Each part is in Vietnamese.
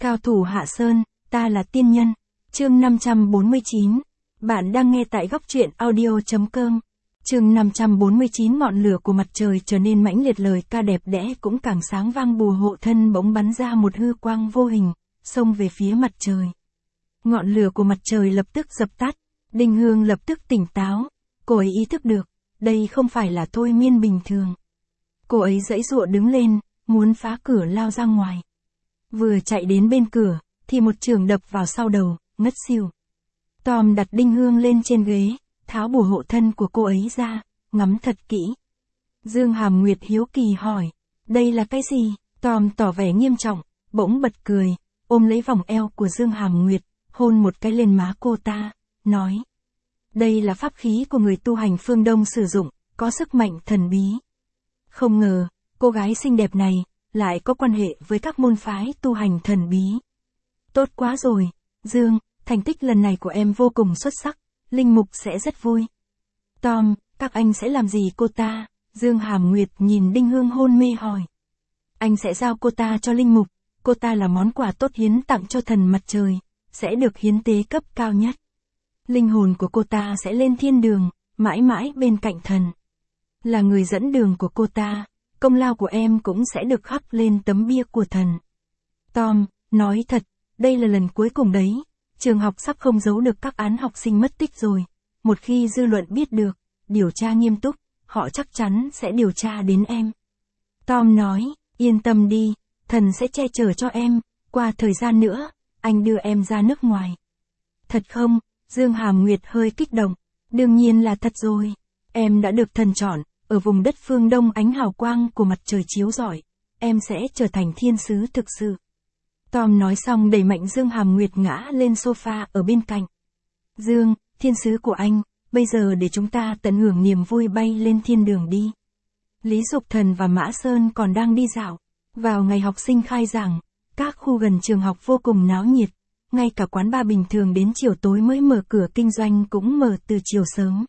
Cao thủ Hạ Sơn, ta là tiên nhân. Chương 549. Bạn đang nghe tại góc truyện audio.com. Chương 549. Ngọn lửa của mặt trời trở nên mãnh liệt, lời ca đẹp đẽ cũng càng sáng vang. Bùa hộ thân bỗng bắn ra một hư quang vô hình, xông về phía mặt trời. Ngọn lửa của mặt trời lập tức dập tắt, Đinh Hương lập tức tỉnh táo, cô ấy ý thức được, đây không phải là thôi miên bình thường. Cô ấy giãy giụa đứng lên, muốn phá cửa lao ra ngoài. Vừa chạy đến bên cửa, thì một chưởng đập vào sau đầu, ngất xỉu. Tom đặt Đinh Hương lên trên ghế, tháo bùa hộ thân của cô ấy ra, ngắm thật kỹ. Dương Hàm Nguyệt hiếu kỳ hỏi, đây là cái gì? Tom tỏ vẻ nghiêm trọng, bỗng bật cười, ôm lấy vòng eo của Dương Hàm Nguyệt, hôn một cái lên má cô ta, nói. Đây là pháp khí của người tu hành phương Đông sử dụng, có sức mạnh thần bí. Không ngờ, cô gái xinh đẹp này, lại có quan hệ với các môn phái tu hành thần bí. Tốt quá rồi, Dương, thành tích lần này của em vô cùng xuất sắc, Linh Mục sẽ rất vui. Tom, các anh sẽ làm gì cô ta? Dương Hàm Nguyệt nhìn Đinh Hương hôn mê hỏi. Anh sẽ giao cô ta cho Linh Mục, cô ta là món quà tốt hiến tặng cho thần mặt trời, sẽ được hiến tế cấp cao nhất. Linh hồn của cô ta sẽ lên thiên đường, mãi mãi bên cạnh thần. Là người dẫn đường của cô ta, công lao của em cũng sẽ được khắc lên tấm bia của thần. Tom, nói thật, đây là lần cuối cùng đấy, trường học sắp không giấu được các án học sinh mất tích rồi. Một khi dư luận biết được, điều tra nghiêm túc, họ chắc chắn sẽ điều tra đến em. Tom nói, yên tâm đi, thần sẽ che chở cho em, qua thời gian nữa, anh đưa em ra nước ngoài. Thật không? Dương Hàm Nguyệt hơi kích động, đương nhiên là thật rồi, em đã được thần chọn, ở vùng đất phương Đông ánh hào quang của mặt trời chiếu rọi, em sẽ trở thành thiên sứ thực sự. Tom nói xong đẩy mạnh Dương Hàm Nguyệt ngã lên sofa ở bên cạnh. Dương, thiên sứ của anh, bây giờ để chúng ta tận hưởng niềm vui bay lên thiên đường đi. Lý Dục Thần và Mã Sơn còn đang đi dạo. Vào ngày học sinh khai giảng, các khu gần trường học vô cùng náo nhiệt. Ngay cả quán bar bình thường đến chiều tối mới mở cửa kinh doanh cũng mở từ chiều sớm.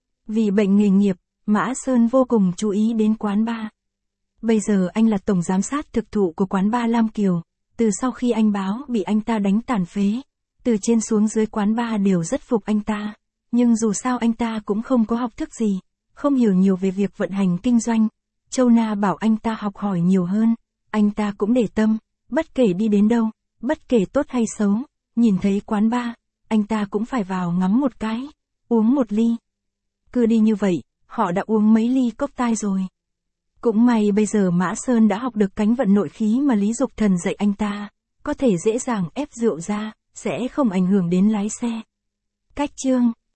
Vì bệnh nghề nghiệp, Mã Sơn vô cùng chú ý đến quán bar. Bây giờ anh là tổng giám sát thực thụ của quán bar Lam Kiều. Từ sau khi anh báo bị anh ta đánh tàn phế, từ trên xuống dưới quán bar đều rất phục anh ta. Nhưng dù sao anh ta cũng không có học thức gì, không hiểu nhiều về việc vận hành kinh doanh. Châu Na bảo anh ta học hỏi nhiều hơn, anh ta cũng để tâm, bất kể đi đến đâu, bất kể tốt hay xấu, nhìn thấy quán bar, anh ta cũng phải vào ngắm một cái, uống một ly. Cứ đi như vậy, họ đã uống mấy ly cocktail rồi. Cũng may bây giờ Mã Sơn đã học được cánh vận nội khí mà Lý Dục Thần dạy anh ta, có thể dễ dàng ép rượu ra, sẽ không ảnh hưởng đến lái xe. Cách chương